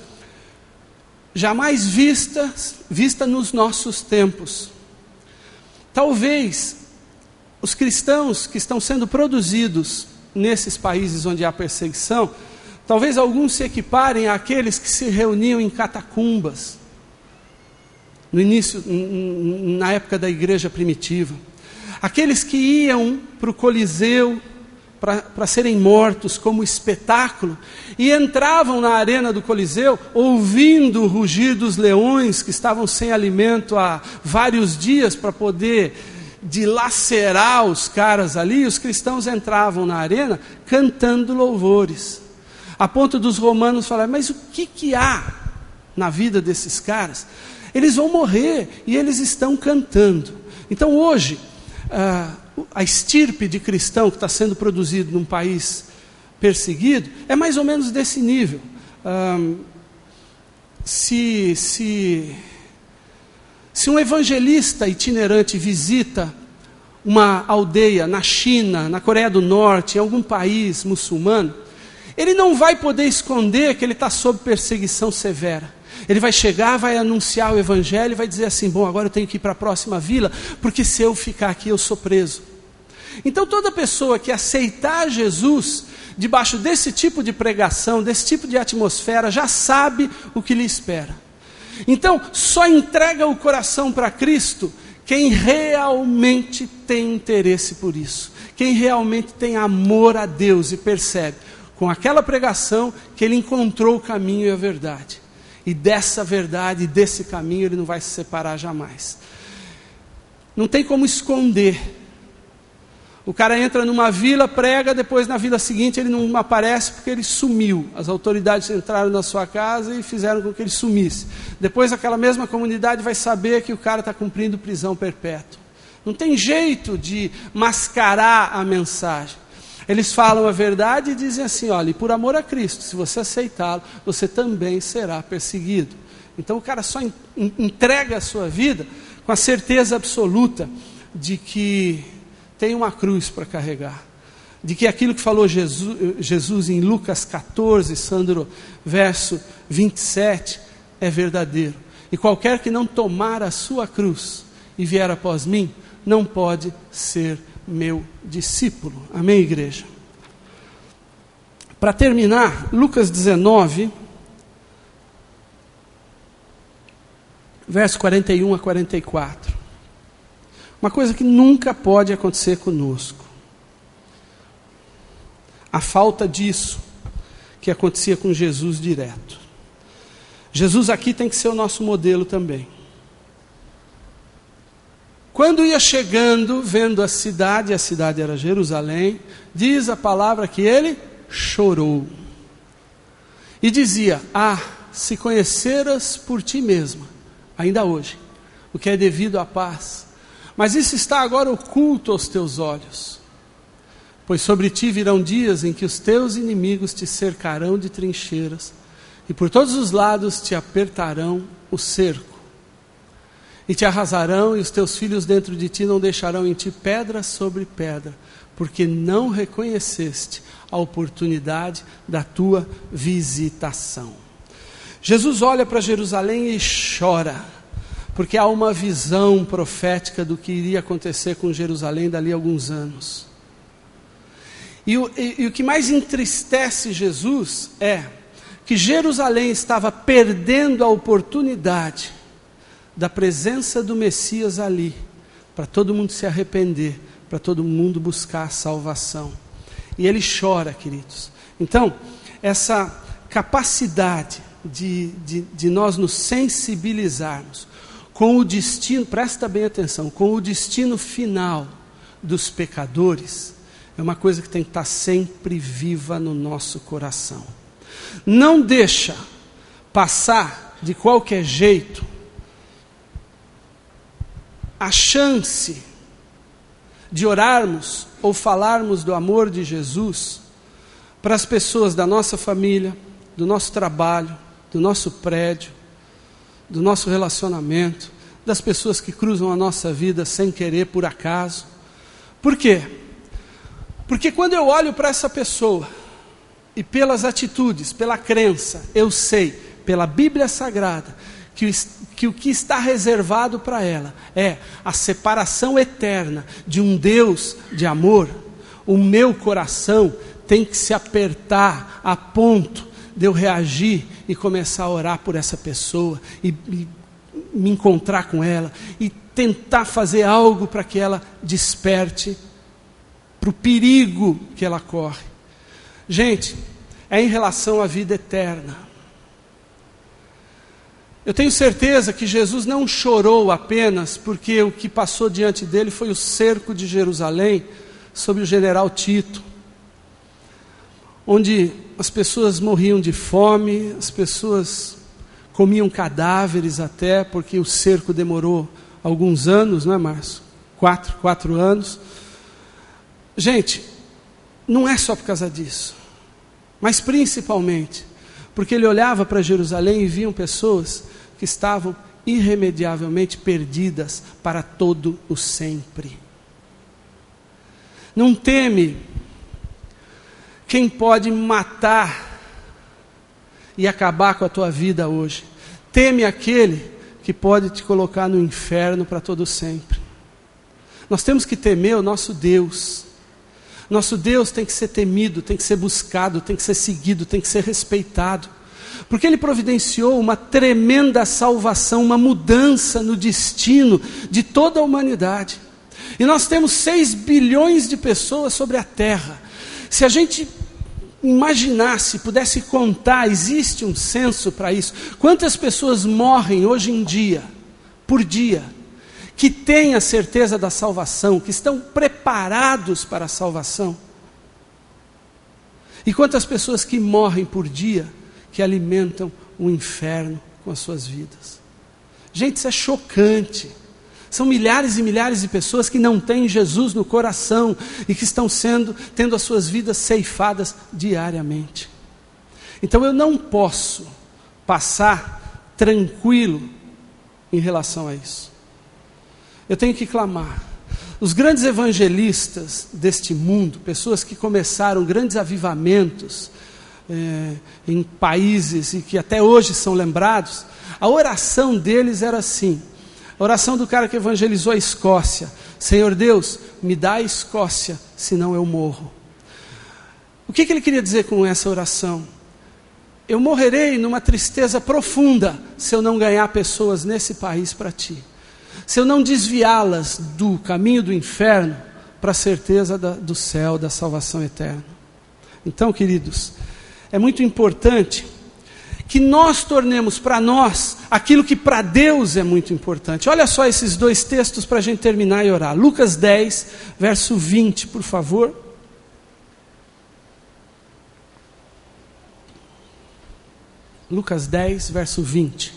jamais vista, vista nos nossos tempos. Talvez os cristãos que estão sendo produzidos nesses países onde há perseguição, talvez alguns se equiparem àqueles que se reuniam em catacumbas, no início, na época da igreja primitiva. Aqueles que iam para o Coliseu para serem mortos como espetáculo, e entravam na arena do Coliseu, ouvindo o rugir dos leões, que estavam sem alimento há vários dias, para poder dilacerar os caras ali. Os cristãos entravam na arena cantando louvores, a ponto dos romanos falarem: mas o que, que há na vida desses caras? Eles vão morrer e eles estão cantando. Então hoje, ah, a estirpe de cristão que está sendo produzido num país perseguido é mais ou menos desse nível. Ah, se, se, se um evangelista itinerante visita uma aldeia na China, na Coreia do Norte, em algum país muçulmano, ele não vai poder esconder que ele está sob perseguição severa. Ele vai chegar, vai anunciar o evangelho e vai dizer assim: bom, agora eu tenho que ir para a próxima vila, porque se eu ficar aqui eu sou preso. Então toda pessoa que aceitar Jesus debaixo desse tipo de pregação, desse tipo de atmosfera, já sabe o que lhe espera. Então só entrega o coração para Cristo quem realmente tem interesse por isso, quem realmente tem amor a Deus e percebe com aquela pregação que ele encontrou o caminho e a verdade. E dessa verdade, desse caminho, ele não vai se separar jamais. Não tem como esconder. O cara entra numa vila, prega, depois na vila seguinte ele não aparece porque ele sumiu. As autoridades entraram na sua casa e fizeram com que ele sumisse. Depois aquela mesma comunidade vai saber que o cara está cumprindo prisão perpétua. Não tem jeito de mascarar a mensagem. Eles falam a verdade e dizem assim: olha, e por amor a Cristo, se você aceitá-lo, você também será perseguido. Então o cara só entrega a sua vida com a certeza absoluta de que tem uma cruz para carregar, de que aquilo que falou Jesus, Jesus em Lucas catorze, Sandro, verso vinte e sete, é verdadeiro. E qualquer que não tomar a sua cruz e vier após mim, não pode ser meu discípulo. Amém, igreja? Para terminar, Lucas dezenove, verso quarenta e um a quarenta e quatro. Uma coisa que nunca pode acontecer conosco. A falta disso que acontecia com Jesus direto. Jesus aqui tem que ser o nosso modelo também. Quando ia chegando, vendo a cidade, a cidade era Jerusalém, diz a palavra que ele chorou. E dizia: ah, se conheceras por ti mesma, ainda hoje, o que é devido à paz, mas isso está agora oculto aos teus olhos. Pois sobre ti virão dias em que os teus inimigos te cercarão de trincheiras, e por todos os lados te apertarão o cerco. E te arrasarão, e os teus filhos dentro de ti não deixarão em ti pedra sobre pedra, porque não reconheceste a oportunidade da tua visitação. Jesus olha para Jerusalém e chora, porque há uma visão profética do que iria acontecer com Jerusalém dali a alguns anos. E o, e, e o que mais entristece Jesus é que Jerusalém estava perdendo a oportunidade da presença do Messias ali, para todo mundo se arrepender, para todo mundo buscar a salvação. E ele chora, queridos. Então, essa capacidade de, de, de nós nos sensibilizarmos com o destino, presta bem atenção, com o destino final dos pecadores, é uma coisa que tem que estar sempre viva no nosso coração. Não deixa passar de qualquer jeito a chance de orarmos ou falarmos do amor de Jesus para as pessoas da nossa família, do nosso trabalho, do nosso prédio, do nosso relacionamento, das pessoas que cruzam a nossa vida sem querer, por acaso. Por quê? Porque quando eu olho para essa pessoa, e pelas atitudes, pela crença, eu sei, pela Bíblia Sagrada, que o, que o que está reservado para ela é a separação eterna de um Deus de amor, o meu coração tem que se apertar a ponto de eu reagir e começar a orar por essa pessoa, e, e me encontrar com ela, e tentar fazer algo para que ela desperte para o perigo que ela corre. Gente, é em relação à vida eterna. Eu tenho certeza que Jesus não chorou apenas porque o que passou diante dele foi o cerco de Jerusalém sob o general Tito, onde as pessoas morriam de fome, as pessoas comiam cadáveres até, porque o cerco demorou alguns anos, não é, Márcio? Quatro, quatro anos. Gente, não é só por causa disso, mas principalmente porque ele olhava para Jerusalém e viam pessoas que estavam irremediavelmente perdidas para todo o sempre. Não teme quem pode matar e acabar com a tua vida hoje. Teme aquele que pode te colocar no inferno para todo sempre. Nós temos que temer o nosso Deus. Nosso Deus tem que ser temido, tem que ser buscado, tem que ser seguido, tem que ser respeitado. Porque Ele providenciou uma tremenda salvação, uma mudança no destino de toda a humanidade. E nós temos seis bilhões de pessoas sobre a terra. Se a gente imaginasse, pudesse contar, existe um censo para isso, quantas pessoas morrem hoje em dia, por dia, que têm a certeza da salvação, que estão preparados para a salvação. E quantas pessoas que morrem por dia, que alimentam o inferno com as suas vidas. Gente, isso é chocante. São milhares e milhares de pessoas que não têm Jesus no coração e que estão sendo, tendo as suas vidas ceifadas diariamente. Então eu não posso passar tranquilo em relação a isso. Eu tenho que clamar. Os grandes evangelistas deste mundo, pessoas que começaram grandes avivamentos é, em países e que até hoje são lembrados, a oração deles era assim. A oração do cara que evangelizou a Escócia: Senhor Deus, me dá a Escócia, senão eu morro. O que, que ele queria dizer com essa oração? Eu morrerei numa tristeza profunda se eu não ganhar pessoas nesse país para ti. Se eu não desviá-las do caminho do inferno para a certeza da, do céu, da salvação eterna. Então, queridos, é muito importante que nós tornemos para nós aquilo que para Deus é muito importante. Olha só esses dois textos para a gente terminar e orar. Lucas dez, verso vinte, por favor. Lucas dez, verso vinte.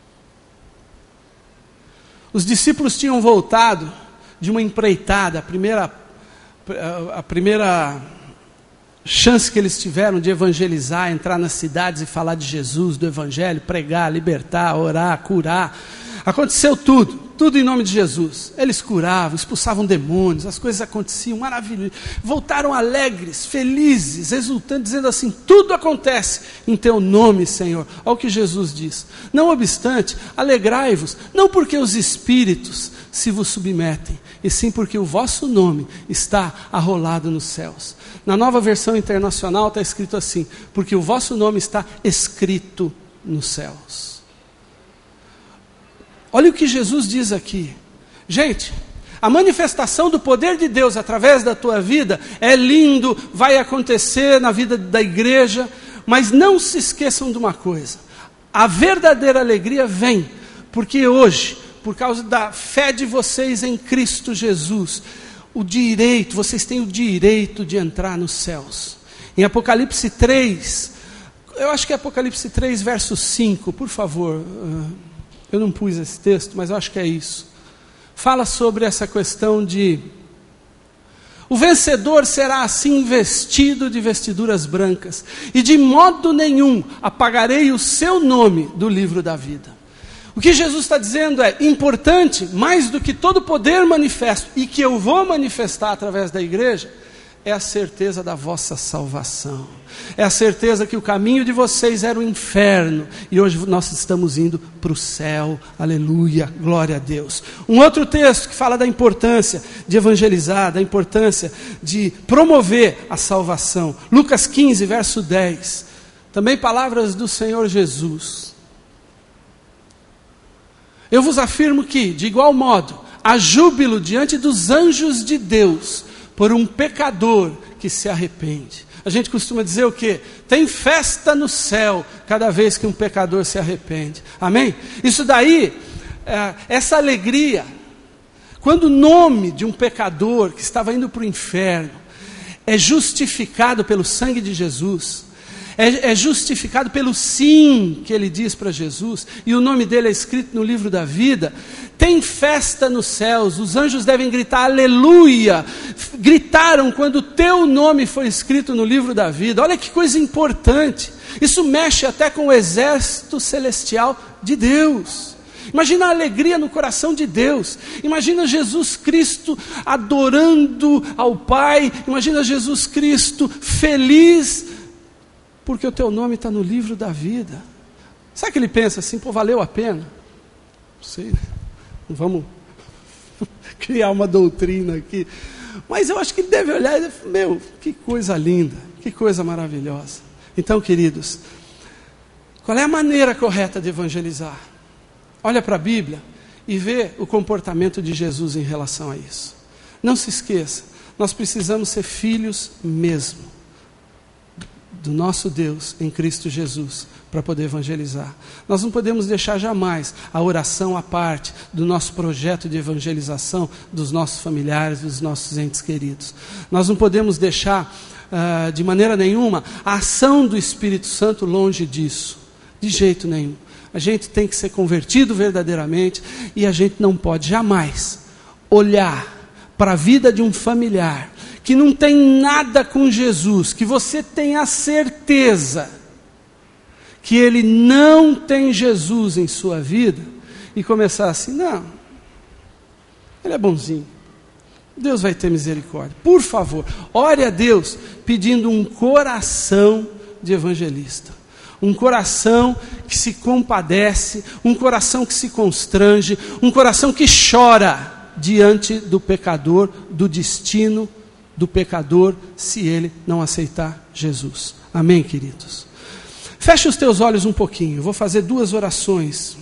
Os discípulos tinham voltado de uma empreitada, a primeira, a primeira chance que eles tiveram de evangelizar, entrar nas cidades e falar de Jesus, do Evangelho, pregar, libertar, orar, curar. Aconteceu tudo, tudo em nome de Jesus. Eles curavam, expulsavam demônios, as coisas aconteciam, maravilhosas. Voltaram alegres, felizes, exultantes, dizendo assim: tudo acontece em teu nome, Senhor. Olha o que Jesus diz. Não obstante, alegrai-vos, não porque os espíritos se vos submetem, e sim porque o vosso nome está arrolado nos céus. Na Nova Versão Internacional está escrito assim: porque o vosso nome está escrito nos céus. Olha o que Jesus diz aqui. Gente, a manifestação do poder de Deus através da tua vida é lindo, vai acontecer na vida da igreja, mas não se esqueçam de uma coisa: a verdadeira alegria vem porque hoje por causa da fé de vocês em Cristo Jesus, o direito, vocês têm o direito de entrar nos céus. Em Apocalipse três, eu acho que é Apocalipse três, verso cinco, por favor, eu não pus esse texto, mas eu acho que é isso. Fala sobre essa questão de: o vencedor será assim vestido de vestiduras brancas, e de modo nenhum apagarei o seu nome do livro da vida. O que Jesus está dizendo é importante, mais do que todo poder manifesto, e que eu vou manifestar através da igreja, é a certeza da vossa salvação. É a certeza que o caminho de vocês era o inferno, e hoje nós estamos indo para o céu. Aleluia, glória a Deus. Um outro texto que fala da importância de evangelizar, da importância de promover a salvação. Lucas quinze, verso dez. Também palavras do Senhor Jesus. Eu vos afirmo que, de igual modo, há júbilo diante dos anjos de Deus por um pecador que se arrepende. A gente costuma dizer o quê? Tem festa no céu cada vez que um pecador se arrepende. Amém? Isso daí, é, essa alegria, quando o nome de um pecador que estava indo para o inferno é justificado pelo sangue de Jesus, é, é justificado pelo sim que ele diz para Jesus, e o nome dele é escrito no livro da vida, tem festa nos céus, os anjos devem gritar aleluia. Gritaram quando o teu nome foi escrito no livro da vida. Olha que coisa importante. Isso mexe até com o exército celestial de Deus. Imagina a alegria no coração de Deus. Imagina Jesus Cristo adorando ao Pai. Imagina Jesus Cristo feliz porque o teu nome está no livro da vida. Sabe que ele pensa assim, pô, valeu a pena? Não sei, né? Não vamos criar uma doutrina aqui. Mas eu acho que ele deve olhar e dizer, meu, que coisa linda, que coisa maravilhosa. Então, queridos, qual é a maneira correta de evangelizar? Olha para a Bíblia e vê o comportamento de Jesus em relação a isso. Não se esqueça, nós precisamos ser filhos mesmo do nosso Deus em Cristo Jesus para poder evangelizar. Nós não podemos deixar jamais a oração à parte do nosso projeto de evangelização dos nossos familiares, dos nossos entes queridos. Nós não podemos deixar uh, de maneira nenhuma a ação do Espírito Santo longe disso, de jeito nenhum. A gente tem que ser convertido verdadeiramente e a gente não pode jamais olhar para a vida de um familiar que não tem nada com Jesus, que você tem a certeza que ele não tem Jesus em sua vida, e começar assim, não, ele é bonzinho, Deus vai ter misericórdia. Por favor, ore a Deus pedindo um coração de evangelista, um coração que se compadece, um coração que se constrange, um coração que chora diante do pecador, do destino do pecador, se ele não aceitar Jesus. Amém, queridos? Feche os teus olhos um pouquinho, eu vou fazer duas orações